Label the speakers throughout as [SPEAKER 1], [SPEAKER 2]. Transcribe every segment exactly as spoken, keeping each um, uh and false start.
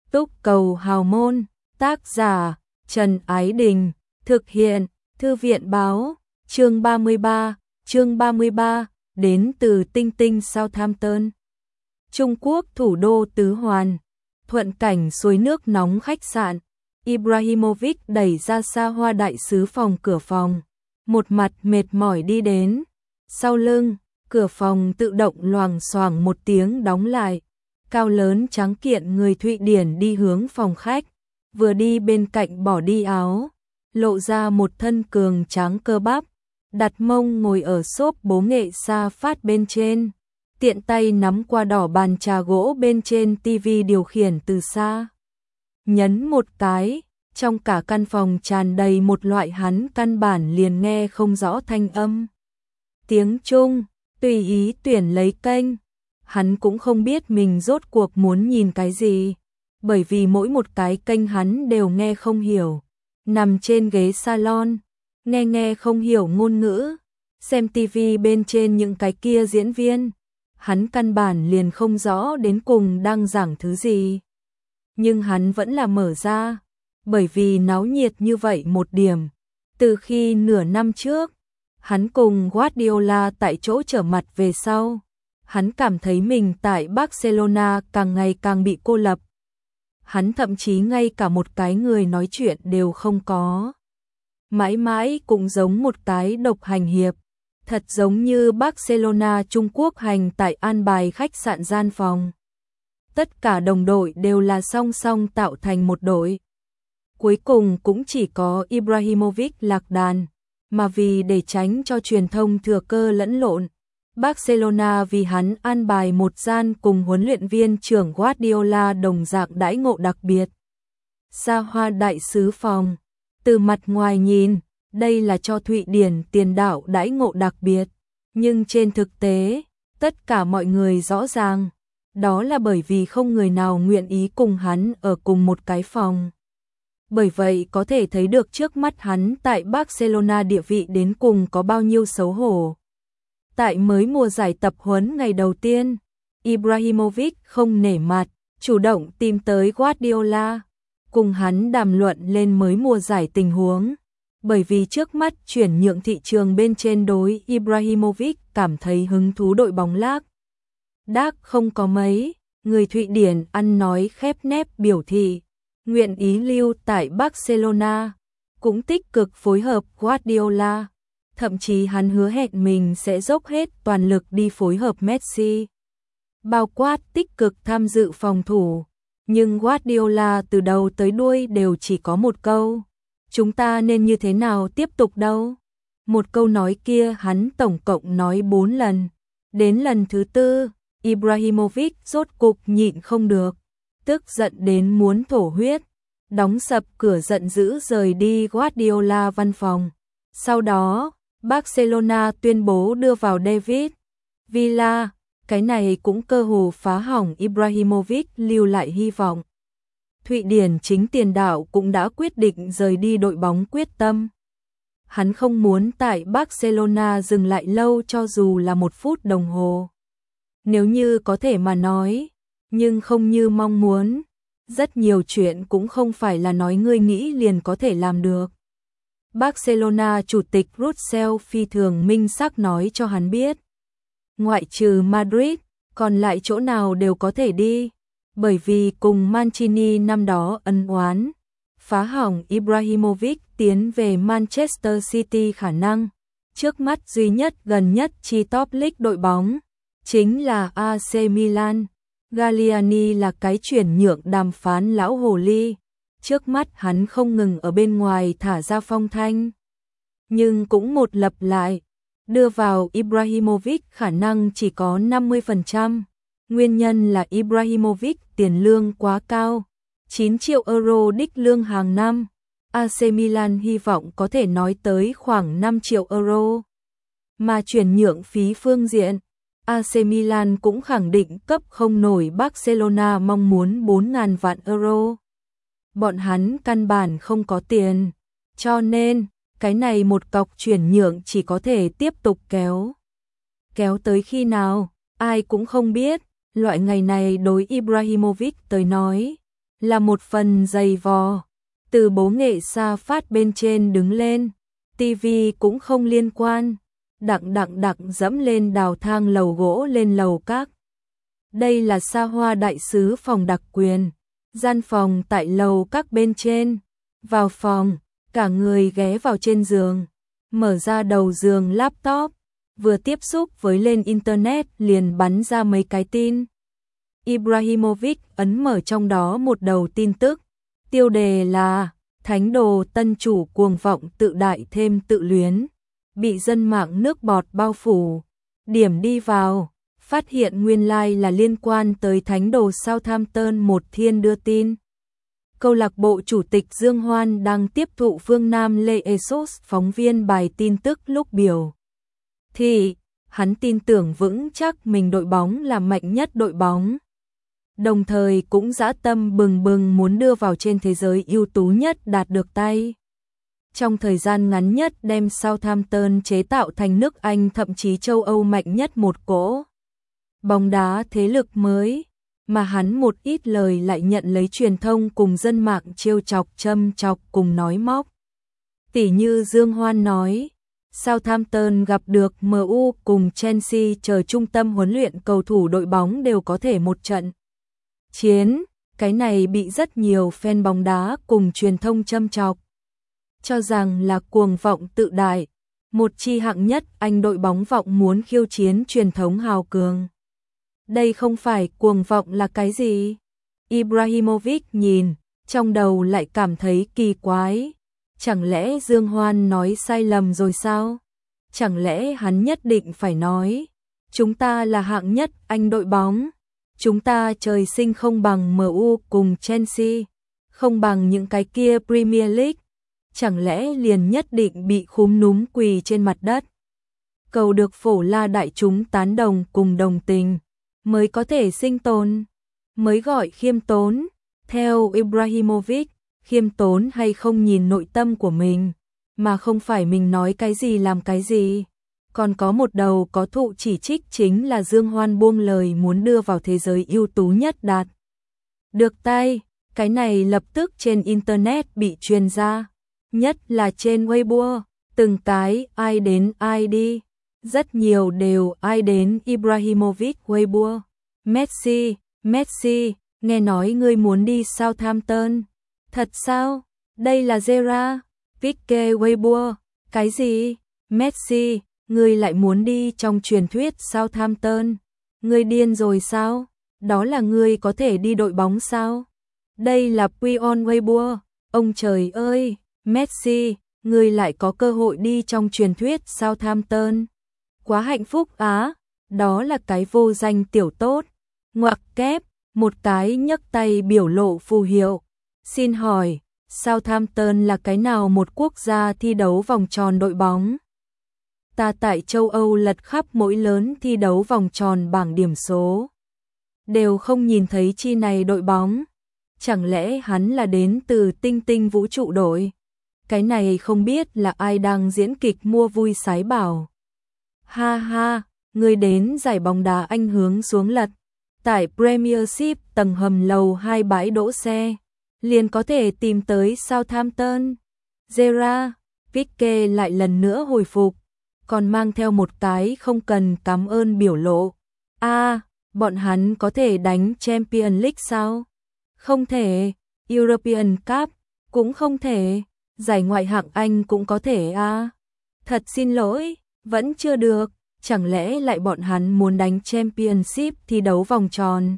[SPEAKER 1] Túc cầu hào môn, tác giả Trần Ái Đình, thực hiện Thư viện báo, chương ba mươi ba, chương ba mươi ba, đến từ Tinh Tinh Southampton. Trung Quốc thủ đô Tứ Hoàn, thuận cảnh suối nước nóng khách sạn, Ibrahimovic đẩy ra xa hoa đại sứ phòng cửa phòng, một mặt mệt mỏi đi đến, sau lưng, cửa phòng tự động loảng xoảng một tiếng đóng lại. Cao lớn trắng kiện người Thụy Điển đi hướng phòng khách, vừa đi bên cạnh bỏ đi áo, lộ ra một thân cường tráng cơ bắp, đặt mông ngồi ở xốp bố nghệ sa phát bên trên, tiện tay nắm qua đỏ bàn trà gỗ bên trên tivi điều khiển từ xa. Nhấn một cái, trong cả căn phòng tràn đầy một loại hắn căn bản liền nghe không rõ thanh âm. Tiếng Trung, tùy ý tuyển lấy kênh. Hắn cũng không biết mình rốt cuộc muốn nhìn cái gì, bởi vì mỗi một cái kênh hắn đều nghe không hiểu. Nằm trên ghế salon, nghe nghe không hiểu ngôn ngữ, xem tivi bên trên những cái kia diễn viên, hắn căn bản liền không rõ đến cùng đang giảng thứ gì. Nhưng hắn vẫn là mở ra, bởi vì náo nhiệt như vậy một điểm. Từ khi nửa năm trước, hắn cùng Guardiola tại chỗ trở mặt về sau, hắn cảm thấy mình tại Barcelona càng ngày càng bị cô lập. Hắn thậm chí ngay cả một cái người nói chuyện đều không có. Mãi mãi cũng giống một cái độc hành hiệp, thật giống như Barcelona Trung Quốc hành tại an bài khách sạn gian phòng. Tất cả đồng đội đều là song song tạo thành một đội. Cuối cùng cũng chỉ có Ibrahimovic lạc đàn, mà vì để tránh cho truyền thông thừa cơ lẫn lộn, Barcelona vì hắn an bài một gian cùng huấn luyện viên trưởng Guardiola đồng dạng đãi ngộ đặc biệt. Xa hoa đại sứ phòng, từ mặt ngoài nhìn, đây là cho Thụy Điển tiền đạo đãi ngộ đặc biệt, nhưng trên thực tế, tất cả mọi người rõ ràng, đó là bởi vì không người nào nguyện ý cùng hắn ở cùng một cái phòng. Bởi vậy có thể thấy được trước mắt hắn tại Barcelona địa vị đến cùng có bao nhiêu xấu hổ. Tại mới mùa giải tập huấn ngày đầu tiên, Ibrahimovic không nể mặt, chủ động tìm tới Guardiola, cùng hắn đàm luận lên mới mùa giải tình huống, bởi vì trước mắt chuyển nhượng thị trường bên trên đối Ibrahimovic cảm thấy hứng thú đội bóng lác đác không có mấy, người Thụy Điển ăn nói khép nép biểu thị, nguyện ý lưu tại Barcelona, cũng tích cực phối hợp Guardiola. Thậm chí hắn hứa hẹn mình sẽ dốc hết toàn lực đi phối hợp Messi, bao quát tích cực tham dự phòng thủ. Nhưng Guardiola từ đầu tới đuôi đều chỉ có một câu, chúng ta nên như thế nào tiếp tục đâu. Một câu nói kia hắn tổng cộng nói bốn lần. Đến lần thứ tư, Ibrahimovic rốt cục nhịn không được, tức giận đến muốn thổ huyết, đóng sập cửa giận dữ rời đi Guardiola văn phòng. Sau đó, Barcelona tuyên bố đưa vào David Villa, cái này cũng cơ hồ phá hỏng Ibrahimovic lưu lại hy vọng. Thụy Điển chính tiền đạo cũng đã quyết định rời đi đội bóng quyết tâm. Hắn không muốn tại Barcelona dừng lại lâu cho dù là một phút đồng hồ. Nếu như có thể mà nói, nhưng không như mong muốn. Rất nhiều chuyện cũng không phải là nói ngươi nghĩ liền có thể làm được. Barcelona chủ tịch Russell phi thường minh xác nói cho hắn biết, ngoại trừ Madrid, còn lại chỗ nào đều có thể đi, bởi vì cùng Mancini năm đó ân oán, phá hỏng Ibrahimovic tiến về Manchester City khả năng, trước mắt duy nhất gần nhất chi top league đội bóng, chính là a xê Milan. Galliani là cái chuyển nhượng đàm phán lão hồ ly. Trước mắt hắn không ngừng ở bên ngoài thả ra phong thanh, nhưng cũng một lập lại, đưa vào Ibrahimovic khả năng chỉ có năm mươi phần trăm. Nguyên nhân là Ibrahimovic tiền lương quá cao, chín triệu euro đích lương hàng năm. a xê Milan hy vọng có thể nói tới khoảng năm triệu euro. Mà chuyển nhượng phí phương diện, a xê Milan cũng khẳng định cấp không nổi Barcelona mong muốn bốn nghìn vạn euro. Bọn hắn căn bản không có tiền, cho nên cái này một cọc chuyển nhượng chỉ có thể tiếp tục kéo. Kéo tới khi nào, ai cũng không biết, loại ngày này đối Ibrahimovic tới nói, là một phần dày vò. Từ bố nghệ xa phát bên trên đứng lên, tivi cũng không liên quan, đặng đặng đặng dẫm lên đào thang lầu gỗ lên lầu các. Đây là xa hoa đại sứ phòng đặc quyền, gian phòng tại lầu các bên trên. Vào phòng, cả người ghé vào trên giường, mở ra đầu giường laptop, vừa tiếp xúc với lên internet liền bắn ra mấy cái tin. Ibrahimovic ấn mở trong đó một đầu tin tức, tiêu đề là Thánh đồ tân chủ cuồng vọng tự đại thêm tự luyến, bị dân mạng nước bọt bao phủ. Điểm đi vào, phát hiện nguyên lai like là liên quan tới thánh đồ Southampton. Một thiên đưa tin. Câu lạc bộ chủ tịch Dương Hoan đang tiếp thụ Phương Nam Lê Esos phóng viên bài tin tức lúc biểu thị hắn tin tưởng vững chắc mình đội bóng là mạnh nhất đội bóng. Đồng thời cũng dã tâm bừng bừng muốn đưa vào trên thế giới ưu tú nhất đạt được tay. Trong thời gian ngắn nhất đem Southampton chế tạo thành nước Anh thậm chí châu Âu mạnh nhất một cỗ bóng đá thế lực mới, mà hắn một ít lời lại nhận lấy truyền thông cùng dân mạng trêu chọc châm chọc cùng nói móc. Tỉ như Dương Hoan nói, Southampton gặp được em u cùng Chelsea chờ trung tâm huấn luyện cầu thủ đội bóng đều có thể một trận chiến, cái này bị rất nhiều fan bóng đá cùng truyền thông châm chọc, cho rằng là cuồng vọng tự đại, một chi hạng nhất Anh đội bóng vọng muốn khiêu chiến truyền thống hào cường. Đây không phải cuồng vọng là cái gì? Ibrahimovic nhìn, trong đầu lại cảm thấy kỳ quái. Chẳng lẽ Dương Hoan nói sai lầm rồi sao? Chẳng lẽ hắn nhất định phải nói, chúng ta là hạng nhất Anh đội bóng, chúng ta trời sinh không bằng em u cùng Chelsea, không bằng những cái kia Premier League, chẳng lẽ liền nhất định bị khúm núm quỳ trên mặt đất, cầu được phổ la đại chúng tán đồng cùng đồng tình, mới có thể sinh tồn, mới gọi khiêm tốn. Theo Ibrahimovic, khiêm tốn hay không nhìn nội tâm của mình, mà không phải mình nói cái gì làm cái gì. Còn có một đầu có thụ chỉ trích chính là Dương Hoan buông lời muốn đưa vào thế giới ưu tú nhất đạt được tay, cái này lập tức trên internet bị truyền ra, nhất là trên Weibo, từng cái ai đến ai đi, rất nhiều đều ai đến Ibrahimovic Weibo. Messi, Messi, nghe nói ngươi muốn đi Southampton. Thật sao? Đây là Gerrard Pique Weibo. Cái gì? Messi, ngươi lại muốn đi trong truyền thuyết Southampton? Ngươi điên rồi sao? Đó là ngươi có thể đi đội bóng sao? Đây là Pion Weibo. Ông trời ơi, Messi, ngươi lại có cơ hội đi trong truyền thuyết Southampton. Quá hạnh phúc á, đó là cái vô danh tiểu tốt. Ngoặc kép, một cái nhấc tay biểu lộ phù hiệu. Xin hỏi, Southampton là cái nào một quốc gia thi đấu vòng tròn đội bóng? Ta tại châu Âu lật khắp mỗi lớn thi đấu vòng tròn bảng điểm số, đều không nhìn thấy chi này đội bóng. Chẳng lẽ hắn là đến từ tinh tinh vũ trụ đội? Cái này không biết là ai đang diễn kịch mua vui sái bảo. Ha ha, người đến giải bóng đá Anh hướng xuống lật. Tại Premiership tầng hầm lầu hai bãi đỗ xe, liền có thể tìm tới Southampton. Gerrard Pique lại lần nữa hồi phục, còn mang theo một cái không cần cảm ơn biểu lộ. A, à, bọn hắn có thể đánh Champions League sao? Không thể. European Cup cũng không thể. Giải ngoại hạng Anh cũng có thể a. À. Thật xin lỗi, vẫn chưa được. Chẳng lẽ lại bọn hắn muốn đánh Championship thi đấu vòng tròn?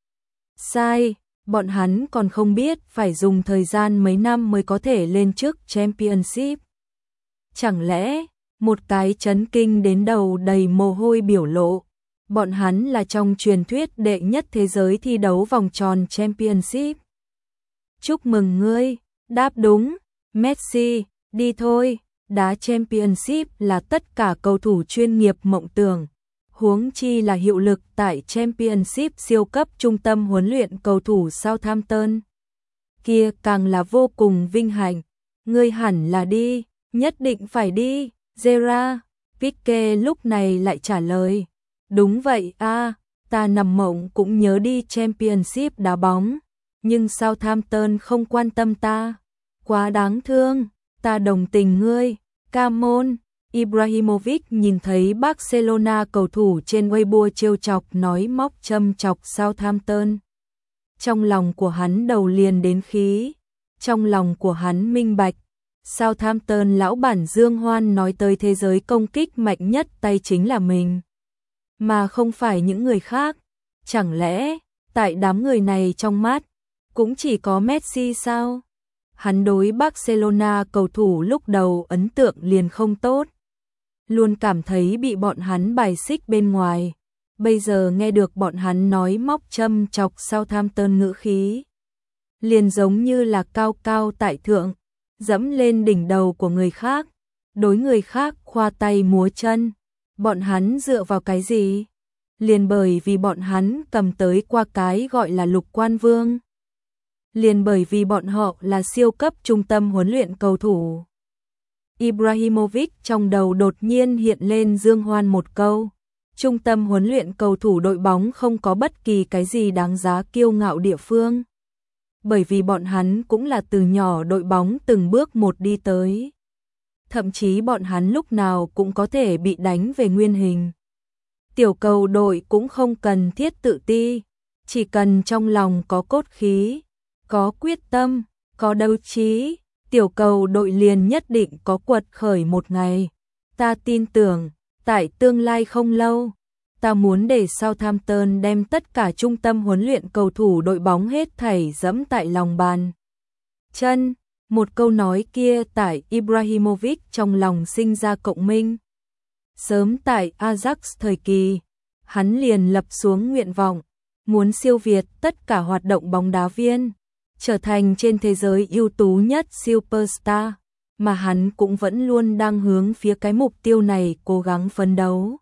[SPEAKER 1] Sai, bọn hắn còn không biết phải dùng thời gian mấy năm mới có thể lên chức Championship. Chẳng lẽ, một cái chấn kinh đến đầu đầy mồ hôi biểu lộ, bọn hắn là trong truyền thuyết đệ nhất thế giới thi đấu vòng tròn Championship. Chúc mừng ngươi, đáp đúng, Messi, đi thôi. Đá Championship là tất cả cầu thủ chuyên nghiệp mộng tưởng, huống chi là hiệu lực tại Championship siêu cấp trung tâm huấn luyện cầu thủ Southampton. Kia càng là vô cùng vinh hạnh, ngươi hẳn là đi, nhất định phải đi. Gerrard Pique lúc này lại trả lời, đúng vậy a, à, ta nằm mộng cũng nhớ đi Championship đá bóng, nhưng Southampton không quan tâm ta. Quá đáng thương, ta đồng tình ngươi. Come on. Ibrahimovic nhìn thấy Barcelona cầu thủ trên Weibo trêu chọc nói móc châm chọc Southampton. Trong lòng của hắn đầu liền đến khí, trong lòng của hắn minh bạch. Southampton lão bản Dương Hoan nói tới thế giới công kích mạnh nhất tay chính là mình, mà không phải những người khác. Chẳng lẽ, tại đám người này trong mắt, cũng chỉ có Messi sao? Hắn đối Barcelona cầu thủ lúc đầu ấn tượng liền không tốt, luôn cảm thấy bị bọn hắn bài xích bên ngoài. Bây giờ nghe được bọn hắn nói móc châm chọc Southampton ngữ khí, liền giống như là cao cao tại thượng, dẫm lên đỉnh đầu của người khác, đối người khác khoa tay múa chân. Bọn hắn dựa vào cái gì? Liền bởi vì bọn hắn cầm tới qua cái gọi là Lục Quan Vương. Liền bởi vì bọn họ là siêu cấp trung tâm huấn luyện cầu thủ. Ibrahimovic trong đầu đột nhiên hiện lên Dương Hoan một câu. Trung tâm huấn luyện cầu thủ đội bóng không có bất kỳ cái gì đáng giá kiêu ngạo địa phương. Bởi vì bọn hắn cũng là từ nhỏ đội bóng từng bước một đi tới. Thậm chí bọn hắn lúc nào cũng có thể bị đánh về nguyên hình. Tiểu cầu đội cũng không cần thiết tự ti, chỉ cần trong lòng có cốt khí, có quyết tâm, có đấu trí, tiểu cầu đội liền nhất định có quật khởi một ngày. Ta tin tưởng, tại tương lai không lâu, ta muốn để Southampton đem tất cả trung tâm huấn luyện cầu thủ đội bóng hết thảy dẫm tại lòng bàn chân. Một câu nói kia tại Ibrahimovic trong lòng sinh ra cộng minh. Sớm tại Ajax thời kỳ, hắn liền lập xuống nguyện vọng, muốn siêu việt tất cả hoạt động bóng đá viên, trở thành trên thế giới ưu tú nhất superstar, mà hắn cũng vẫn luôn đang hướng phía cái mục tiêu này cố gắng phấn đấu.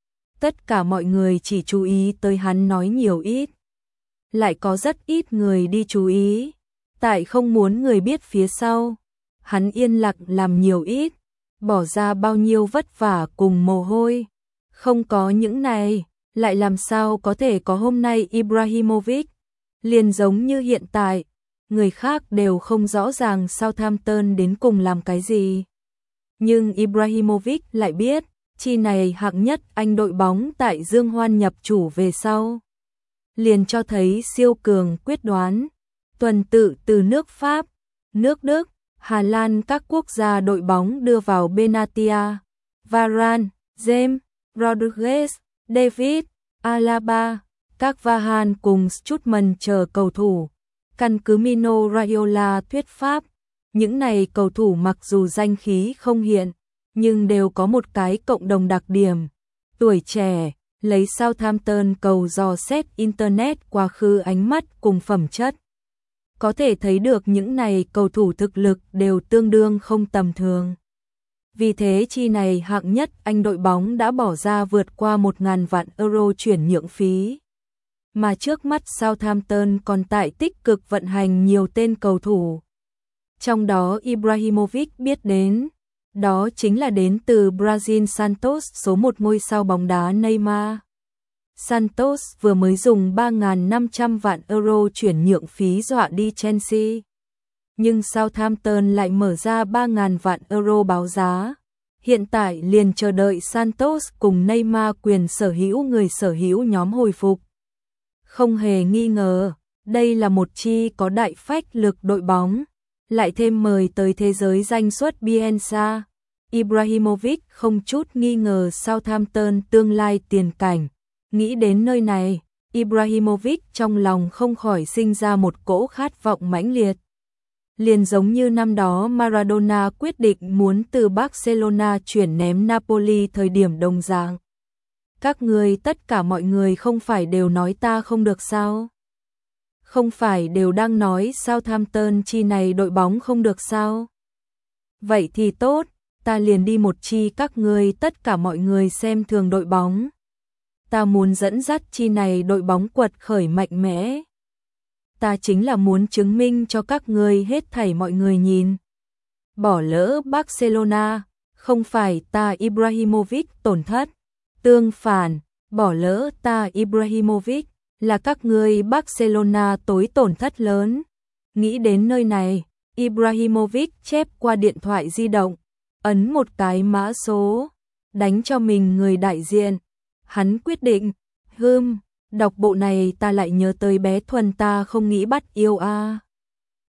[SPEAKER 1] Tất cả mọi người chỉ chú ý tới hắn nói nhiều ít, lại có rất ít người đi chú ý, tại không muốn người biết phía sau, hắn yên lặng làm nhiều ít, bỏ ra bao nhiêu vất vả cùng mồ hôi. Không có những này, lại làm sao có thể có hôm nay Ibrahimovic. Liền giống như hiện tại, người khác đều không rõ ràng Southampton đến cùng làm cái gì. Nhưng Ibrahimovic lại biết, chi này hạng nhất Anh đội bóng tại Dương Hoan nhập chủ về sau. Liền cho thấy siêu cường quyết đoán, tuần tự từ nước Pháp, nước Đức, Hà Lan các quốc gia đội bóng đưa vào Benatia, Varane, James, Rodriguez, David, Alaba, các Vahan cùng Strootman chờ cầu thủ. Căn cứ Mino Raiola thuyết pháp, những này cầu thủ mặc dù danh khí không hiện, nhưng đều có một cái cộng đồng đặc điểm, tuổi trẻ, lấy Southampton cầu dò xét Internet quá khứ ánh mắt cùng phẩm chất. Có thể thấy được những này cầu thủ thực lực đều tương đương không tầm thường. Vì thế chi này hạng nhất Anh đội bóng đã bỏ ra vượt qua một nghìn vạn euro chuyển nhượng phí. Mà trước mắt Southampton còn tại tích cực vận hành nhiều tên cầu thủ. Trong đó Ibrahimovic biết đến, đó chính là đến từ Brazil Santos số một ngôi sao bóng đá Neymar. Santos vừa mới dùng ba nghìn năm trăm vạn euro chuyển nhượng phí dọa đi Chelsea. Nhưng Southampton lại mở ra ba nghìn vạn euro báo giá. Hiện tại liền chờ đợi Santos cùng Neymar quyền sở hữu người sở hữu nhóm hồi phục. Không hề nghi ngờ, đây là một chi có đại phách lực đội bóng. Lại thêm mời tới thế giới danh xuất Bielsa. Ibrahimovic không chút nghi ngờ Southampton tương lai tiền cảnh. Nghĩ đến nơi này, Ibrahimovic trong lòng không khỏi sinh ra một cỗ khát vọng mãnh liệt. Liền giống như năm đó Maradona quyết định muốn từ Barcelona chuyển ném Napoli thời điểm đồng dạng. Các người tất cả mọi người không phải đều nói ta không được sao? Không phải đều đang nói Southampton chi này đội bóng không được sao? Vậy thì tốt, ta liền đi một chi các người tất cả mọi người xem thường đội bóng. Ta muốn dẫn dắt chi này đội bóng quật khởi mạnh mẽ. Ta chính là muốn chứng minh cho các người hết thảy mọi người nhìn. Bỏ lỡ Barcelona, không phải ta Ibrahimovic tổn thất. Tương phản, bỏ lỡ ta Ibrahimovic, là các ngươi Barcelona tối tổn thất lớn. Nghĩ đến nơi này, Ibrahimovic chép qua điện thoại di động, ấn một cái mã số, đánh cho mình người đại diện. Hắn quyết định, hừm, đọc bộ này ta lại nhớ tới bé Thuần ta không nghĩ bắt yêu a.